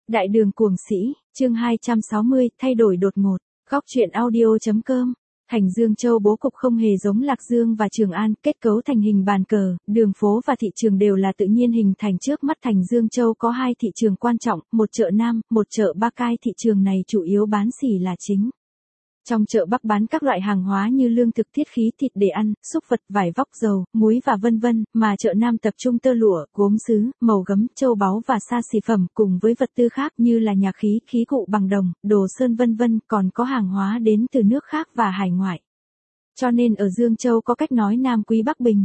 Đại đường cuồng sĩ, chương 260, thay đổi đột ngột. Góc truyện audio.com. Thành Dương Châu bố cục không hề giống Lạc Dương và Trường An, kết cấu thành hình bàn cờ, đường phố và thị trường đều là tự nhiên hình thành trước mắt. Thành Dương Châu có hai thị trường quan trọng, một chợ Nam, một chợ Bắc. Hai thị trường này chủ yếu bán xỉ là chính. Trong chợ Bắc bán các loại hàng hóa như lương thực, thiết khí, thịt để ăn, súc vật, vải vóc, dầu, muối và vân vân, mà chợ Nam tập trung tơ lụa, gốm sứ, màu gấm, châu báu và xa xỉ phẩm cùng với vật tư khác như là nhạc khí, khí cụ bằng đồng, đồ sơn vân vân, còn có hàng hóa đến từ nước khác và hải ngoại. Cho nên ở Dương Châu có cách nói Nam quý Bắc bình.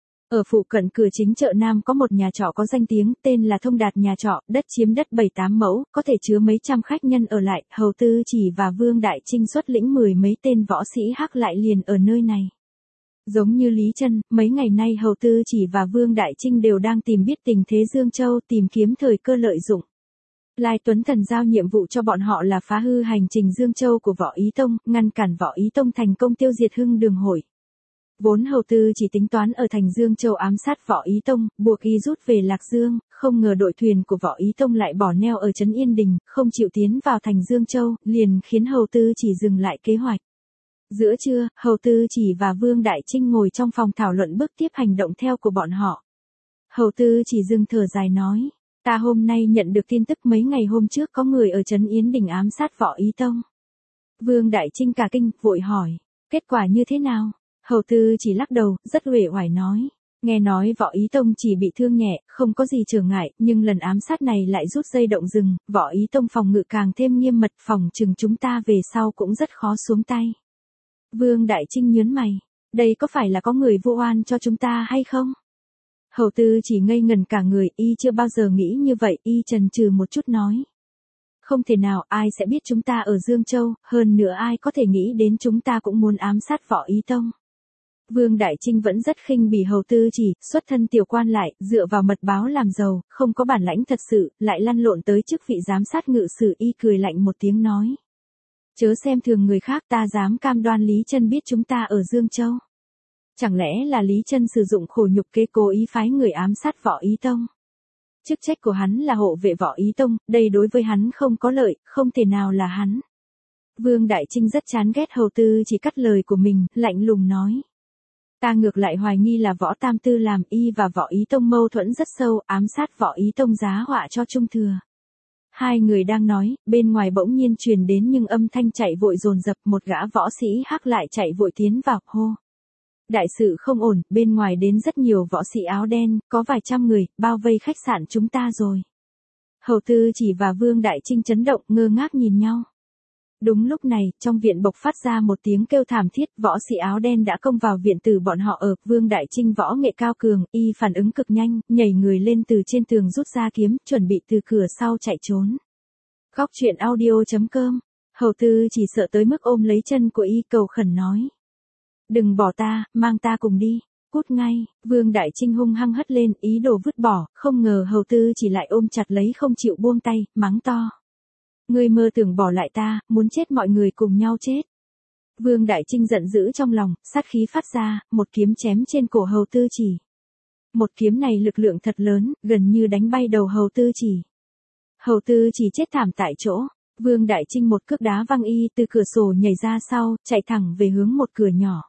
Ở phụ cận cửa chính chợ Nam có một nhà trọ có danh tiếng, tên là Thông Đạt nhà trọ, đất chiếm đất 7-8 mẫu, có thể chứa mấy trăm khách nhân ở lại. Hầu Tư Chỉ và Vương Đại Trinh xuất lĩnh 10 mấy tên võ sĩ hắc lại liền ở nơi này. Giống như Lý Chân, mấy ngày nay Hầu Tư Chỉ và Vương Đại Trinh đều đang tìm biết tình thế Dương Châu, tìm kiếm thời cơ lợi dụng. Lai Tuấn Thần giao nhiệm vụ cho bọn họ là phá hư hành trình Dương Châu của Võ Ý Tông, ngăn cản Võ Ý Tông thành công tiêu diệt Hưng Đường Hội. Vốn Hầu Tư chỉ tính toán ở thành Dương Châu ám sát Võ Ý Tông, buộc y rút về Lạc Dương, không ngờ đội thuyền của Võ Ý Tông lại bỏ neo ở trấn Yên Đình, không chịu tiến vào thành Dương Châu, liền khiến Hầu Tư chỉ dừng lại kế hoạch. Giữa trưa, Hầu Tư chỉ và Vương Đại Trinh ngồi trong phòng thảo luận bước tiếp hành động theo của bọn họ. Hầu Tư chỉ dừng thở dài nói, ta hôm nay nhận được tin tức mấy ngày hôm trước có người ở trấn Yên Đình ám sát Võ Ý Tông. Vương Đại Trinh cả kinh, vội hỏi, kết quả như thế nào? Hầu Tư chỉ lắc đầu, rất uể oải nói, nghe nói Võ Ý Tông chỉ bị thương nhẹ, không có gì trở ngại, nhưng lần ám sát này lại rút dây động rừng, Võ Ý Tông phòng ngự càng thêm nghiêm mật, phòng chừng chúng ta về sau cũng rất khó xuống tay. Vương Đại Trinh nhớn mày, đây có phải là có người vu oan cho chúng ta hay không? Hầu Tư chỉ ngây ngần cả người, y chưa bao giờ nghĩ như vậy, y chần chừ một chút nói. Không thể nào, ai sẽ biết chúng ta ở Dương Châu, hơn nữa ai có thể nghĩ đến chúng ta cũng muốn ám sát Võ Ý Tông. Vương Đại Trinh vẫn rất khinh bỉ Hầu Tư chỉ, xuất thân tiểu quan lại, dựa vào mật báo làm giàu, không có bản lãnh thật sự, lại lăn lộn tới chức vị giám sát ngự sử. Y cười lạnh một tiếng nói. Chớ xem thường người khác, ta dám cam đoan Lý Chân biết chúng ta ở Dương Châu. Chẳng lẽ là Lý Chân sử dụng khổ nhục kế cố ý phái người ám sát Võ Ý Tông? Chức trách của hắn là hộ vệ Võ Ý Tông, đây đối với hắn không có lợi, không thể nào là hắn. Vương Đại Trinh rất chán ghét Hầu Tư chỉ cắt lời của mình, lạnh lùng nói. Ta ngược lại hoài nghi là Võ Tam Tư làm, y và Võ Ý Tông mâu thuẫn rất sâu, ám sát Võ Ý Tông giá họa cho Trung Thừa. Hai người đang nói, bên ngoài bỗng nhiên truyền đến nhưng âm thanh chạy vội dồn dập, một gã võ sĩ hắc lại chạy vội tiến vào, hô. Đại sự không ổn, bên ngoài đến rất nhiều võ sĩ áo đen, có vài trăm người, bao vây khách sạn chúng ta rồi. Hầu Tư chỉ và Vương Đại Trinh chấn động, ngơ ngác nhìn nhau. Đúng lúc này, trong viện bộc phát ra một tiếng kêu thảm thiết, võ sĩ áo đen đã công vào viện tử bọn họ ở. Vương Đại Trinh võ nghệ cao cường, y phản ứng cực nhanh, nhảy người lên từ trên tường rút ra kiếm, chuẩn bị từ cửa sau chạy trốn. Góc truyện audio.com. Hầu Tư chỉ sợ tới mức ôm lấy chân của y, cầu khẩn nói. Đừng bỏ ta, mang ta cùng đi, cút ngay. Vương Đại Trinh hung hăng hất lên, ý đồ vứt bỏ, không ngờ Hầu Tư chỉ lại ôm chặt lấy không chịu buông tay, mắng to. Ngươi mơ tưởng bỏ lại ta, muốn chết mọi người cùng nhau chết. Vương Đại Trinh giận dữ trong lòng, sát khí phát ra, một kiếm chém trên cổ Hầu Tư chỉ. Một kiếm này lực lượng thật lớn, gần như đánh bay đầu Hầu Tư chỉ. Hầu Tư chỉ chết thảm tại chỗ. Vương Đại Trinh một cước đá văng y, từ cửa sổ nhảy ra sau, chạy thẳng về hướng một cửa nhỏ.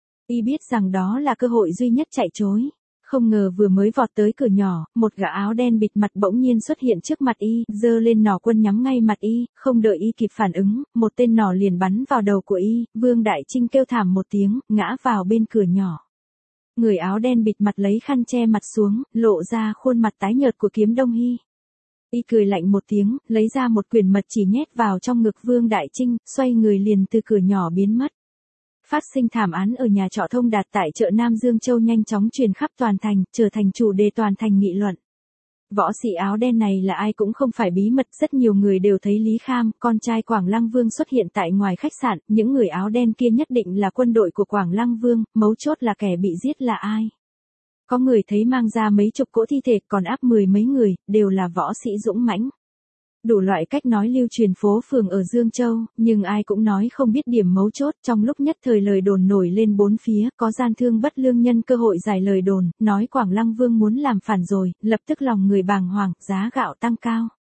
Y biết rằng đó là cơ hội duy nhất chạy trối. Không ngờ vừa mới vọt tới cửa nhỏ, một gã áo đen bịt mặt bỗng nhiên xuất hiện trước mặt y, giơ lên nỏ quân nhắm ngay mặt y, không đợi y kịp phản ứng, một tên nỏ liền bắn vào đầu của y. Vương Đại Trinh kêu thảm một tiếng, ngã vào bên cửa nhỏ. Người áo đen bịt mặt lấy khăn che mặt xuống, lộ ra khuôn mặt tái nhợt của Kiếm Đông Hy. Y cười lạnh một tiếng, lấy ra một quyển mật chỉ nhét vào trong ngực Vương Đại Trinh, xoay người liền từ cửa nhỏ biến mất. Phát sinh thảm án ở nhà trọ Thông Đạt tại chợ Nam Dương Châu nhanh chóng truyền khắp toàn thành, trở thành chủ đề toàn thành nghị luận. Võ sĩ áo đen này là ai cũng không phải bí mật, rất nhiều người đều thấy Lý Kham, con trai Quảng Lăng Vương xuất hiện tại ngoài khách sạn, những người áo đen kia nhất định là quân đội của Quảng Lăng Vương, mấu chốt là kẻ bị giết là ai. Có người thấy mang ra mấy chục cỗ thi thể, còn áp 10 mấy người, đều là võ sĩ dũng mãnh. Đủ loại cách nói lưu truyền phố phường ở Dương Châu, nhưng ai cũng nói không biết điểm mấu chốt. Trong lúc nhất thời lời đồn nổi lên bốn phía, có gian thương bất lương nhân cơ hội giải lời đồn, nói Quảng Lăng Vương muốn làm phản rồi, lập tức lòng người bàng hoàng, giá gạo tăng cao.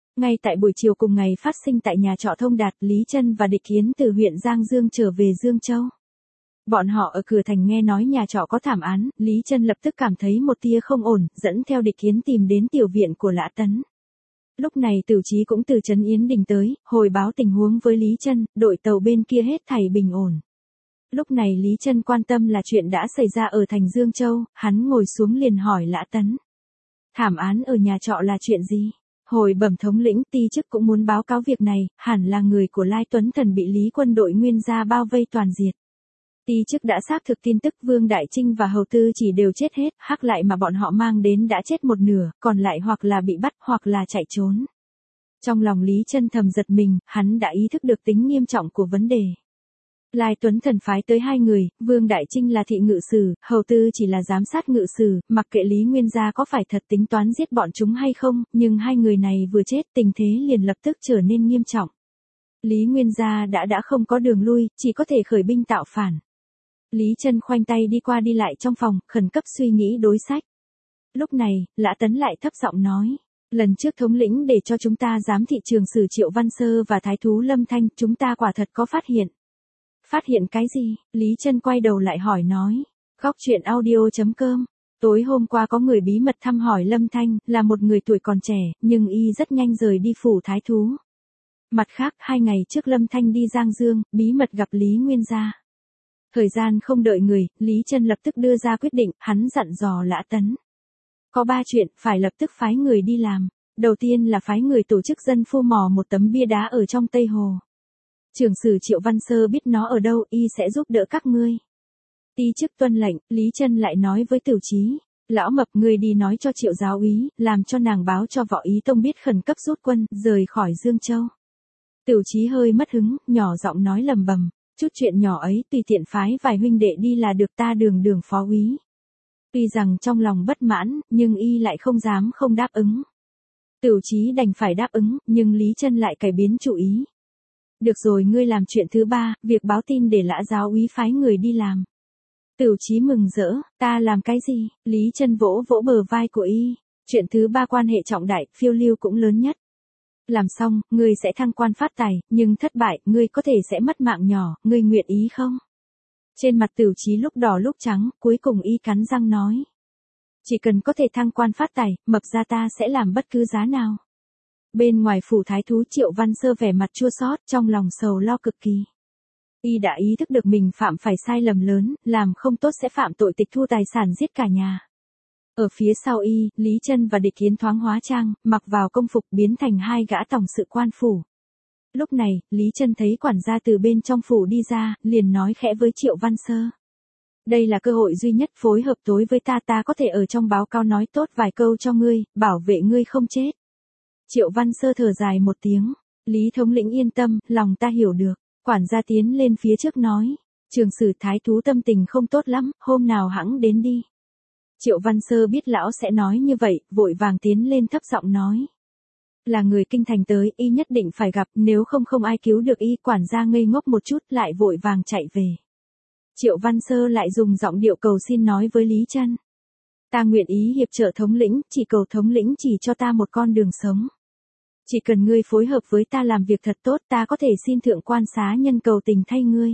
Ngay tại buổi chiều cùng ngày phát sinh tại nhà trọ Thông Đạt, Lý Trân và Địch Hiến từ huyện Giang Dương trở về Dương Châu. Bọn họ ở cửa thành nghe nói nhà trọ có thảm án, Lý Trân lập tức cảm thấy một tia không ổn, dẫn theo Địch Hiến tìm đến tiểu viện của Lã Tấn. Lúc này Tửu Chí cũng từ Trấn Yến Đình tới, hồi báo tình huống với Lý Trân, đội tàu bên kia hết thảy bình ổn. Lúc này Lý Trân quan tâm là chuyện đã xảy ra ở thành Dương Châu, hắn ngồi xuống liền hỏi Lã Tấn. Thảm án ở nhà trọ là chuyện gì? Hồi bẩm thống lĩnh, ti chức cũng muốn báo cáo việc này, hẳn là người của Lai Tuấn Thần bị Lý quân đội Nguyên gia bao vây toàn diệt. Ti chức đã xác thực tin tức Vương Đại Trinh và Hầu Tư Chỉ đều chết hết, hắc lại mà bọn họ mang đến đã chết một nửa, còn lại hoặc là bị bắt hoặc là chạy trốn. Trong lòng Lý Trân thầm giật mình, hắn đã ý thức được tính nghiêm trọng của vấn đề. Lai Tuấn Thần phái tới 2 người, Vương Đại Trinh là thị ngự sử, Hầu Tư Chỉ là giám sát ngự sử, mặc kệ Lý Nguyên gia có phải thật tính toán giết bọn chúng hay không, nhưng 2 người này vừa chết tình thế liền lập tức trở nên nghiêm trọng. Lý Nguyên gia đã không có đường lui, chỉ có thể khởi binh tạo phản. Lý Trân khoanh tay đi qua đi lại trong phòng, khẩn cấp suy nghĩ đối sách. Lúc này, Lã Tấn lại thấp giọng nói. Lần trước thống lĩnh để cho chúng ta giám thị trường sử Triệu Văn Sơ và Thái thú Lâm Thanh, chúng ta quả thật có phát hiện. Phát hiện cái gì? Lý Trân quay đầu lại hỏi nói. Góc truyện audio.com. Tối hôm qua có người bí mật thăm hỏi Lâm Thanh, là một người tuổi còn trẻ, nhưng y rất nhanh rời đi phủ Thái thú. Mặt khác, 2 ngày trước Lâm Thanh đi Giang Dương, bí mật gặp Lý Nguyên gia. Thời gian không đợi người, Lý Trân lập tức đưa ra quyết định, hắn dặn dò Lã Tấn. Có 3 chuyện, phải lập tức phái người đi làm. Đầu tiên là phái người tổ chức dân phu mò một tấm bia đá ở trong Tây Hồ. Trưởng sử Triệu Văn Sơ biết nó ở đâu, y sẽ giúp đỡ các ngươi. Ti chức tuân lệnh, Lý Trân lại nói với Tửu Chí. Lão Mập, ngươi đi nói cho Triệu giáo úy, làm cho nàng báo cho Võ Ý Tông biết khẩn cấp rút quân, rời khỏi Dương Châu. Tửu Chí hơi mất hứng, nhỏ giọng nói lầm bầm. Chút chuyện nhỏ ấy tùy tiện phái vài huynh đệ đi là được, ta Đường phó úy. Tuy rằng trong lòng bất mãn, nhưng y lại không dám không đáp ứng. Tửu Chí đành phải đáp ứng, nhưng Lý Trân lại cải biến chủ ý. Được rồi, ngươi làm chuyện thứ 3, việc báo tin để Lã giáo úy phái người đi làm. Tửu Chí mừng rỡ, ta làm cái gì? Lý Trân vỗ vỗ bờ vai của y. Chuyện thứ 3 quan hệ trọng đại, phiêu lưu cũng lớn nhất. Làm xong, ngươi sẽ thăng quan phát tài, nhưng thất bại, ngươi có thể sẽ mất mạng nhỏ, ngươi nguyện ý không? Trên mặt Tửu Chí lúc đỏ lúc trắng, cuối cùng y cắn răng nói. Chỉ cần có thể thăng quan phát tài, Mập gia ta sẽ làm bất cứ giá nào. Bên ngoài phủ Thái thú Triệu Văn Sơ vẻ mặt chua xót, trong lòng sầu lo cực kỳ. Y đã ý thức được mình phạm phải sai lầm lớn, làm không tốt sẽ phạm tội tịch thu tài sản giết cả nhà. Ở phía sau y, Lý Trân và Địch Hiến thoáng hóa trang, mặc vào công phục biến thành 2 gã tổng sự quan phủ. Lúc này, Lý Trân thấy quản gia từ bên trong phủ đi ra, liền nói khẽ với Triệu Văn Sơ. Đây là cơ hội duy nhất, phối hợp tối với ta có thể ở trong báo cáo nói tốt vài câu cho ngươi, bảo vệ ngươi không chết. Triệu Văn Sơ thở dài một tiếng. Lý thống lĩnh yên tâm, lòng ta hiểu được. Quản gia tiến lên phía trước nói. Trường sử Thái thú tâm tình không tốt lắm, hôm nào hẵng đến đi. Triệu Văn Sơ biết lão sẽ nói như vậy, vội vàng tiến lên thấp giọng nói. Là người kinh thành tới, y nhất định phải gặp, nếu không ai cứu được y. Quản gia ngây ngốc một chút lại vội vàng chạy về. Triệu Văn Sơ lại dùng giọng điệu cầu xin nói với Lý Trân. Ta nguyện ý hiệp trợ thống lĩnh, chỉ cầu thống lĩnh chỉ cho ta một con đường sống. Chỉ cần ngươi phối hợp với ta làm việc thật tốt, ta có thể xin thượng quan xá nhân cầu tình thay ngươi.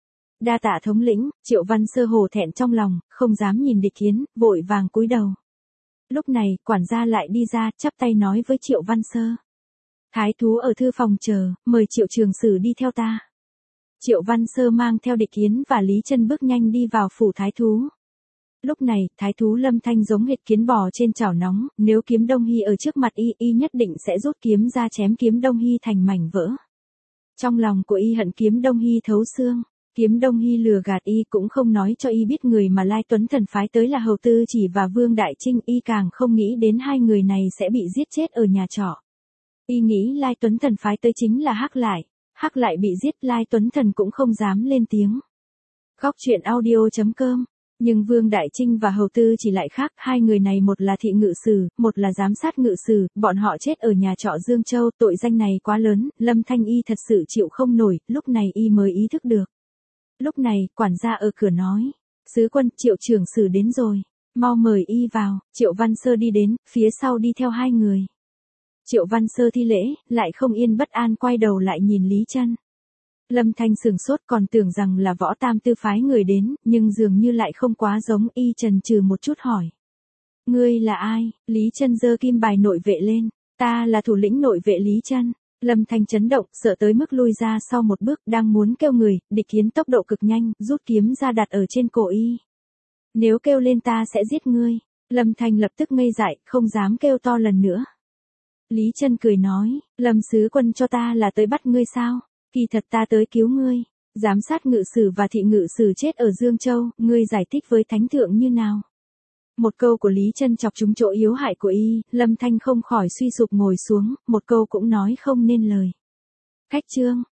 Đa tạ thống lĩnh. Triệu Văn Sơ hổ thẹn trong lòng, không dám nhìn Địch Hiến, vội vàng cúi đầu. Lúc này, quản gia lại đi ra, chắp tay nói với Triệu Văn Sơ. Thái thú ở thư phòng chờ, mời Triệu trường sử đi theo ta. Triệu Văn Sơ mang theo Địch Hiến và Lý Trân bước nhanh đi vào phủ Thái thú. Lúc này, Thái thú Lâm Thanh giống hệt kiến bò trên chảo nóng, nếu Kiếm Đông Hy ở trước mặt y nhất định sẽ rút kiếm ra chém Kiếm Đông Hy thành mảnh vỡ. Trong lòng của y hận Kiếm Đông Hy thấu xương. Kiếm Đông Hy lừa gạt y cũng không nói cho y biết người mà Lai Tuấn Thần phái tới là Hầu Tư Chỉ và Vương Đại Trinh, y càng không nghĩ đến 2 người này sẽ bị giết chết ở nhà trọ. Y nghĩ Lai Tuấn Thần phái tới chính là Hắc Lại bị giết, Lai Tuấn Thần cũng không dám lên tiếng. Góc truyện audio.com. Nhưng Vương Đại Trinh và Hầu Tư Chỉ lại khác, 2 người này một là thị ngự sử, một là giám sát ngự sử, bọn họ chết ở nhà trọ Dương Châu, tội danh này quá lớn, Lâm Thanh y thật sự chịu không nổi, lúc này y mới ý thức được. Lúc này, quản gia ở cửa nói, sứ quân, Triệu trưởng sử đến rồi, mau mời y vào. Triệu Văn Sơ đi đến, phía sau đi theo 2 người. Triệu Văn Sơ thi lễ, lại không yên bất an quay đầu lại nhìn Lý Chân. Lâm Thanh sửng sốt còn tưởng rằng là Võ Tam Tư phái người đến, nhưng dường như lại không quá giống, y chần chừ một chút hỏi. Ngươi là ai? Lý Chân giơ kim bài nội vệ lên. Ta là thủ lĩnh nội vệ Lý Chân. Lâm Thanh chấn động, sợ tới mức lui ra sau một bước, đang muốn kêu người, địch kiến tốc độ cực nhanh, rút kiếm ra đặt ở trên cổ y. Nếu kêu lên ta sẽ giết ngươi. Lâm Thanh lập tức ngây dại, không dám kêu to lần nữa. Lý Chân cười nói, Lâm sứ quân cho ta là tới bắt ngươi sao? Kỳ thật ta tới cứu ngươi. Giám sát ngự sử và thị ngự sử chết ở Dương Châu, ngươi giải thích với thánh thượng như nào? Một câu của Lý Chân chọc trúng chỗ yếu hại của y, Lâm Thanh không khỏi suy sụp ngồi xuống, một câu cũng nói không nên lời. Khách trương,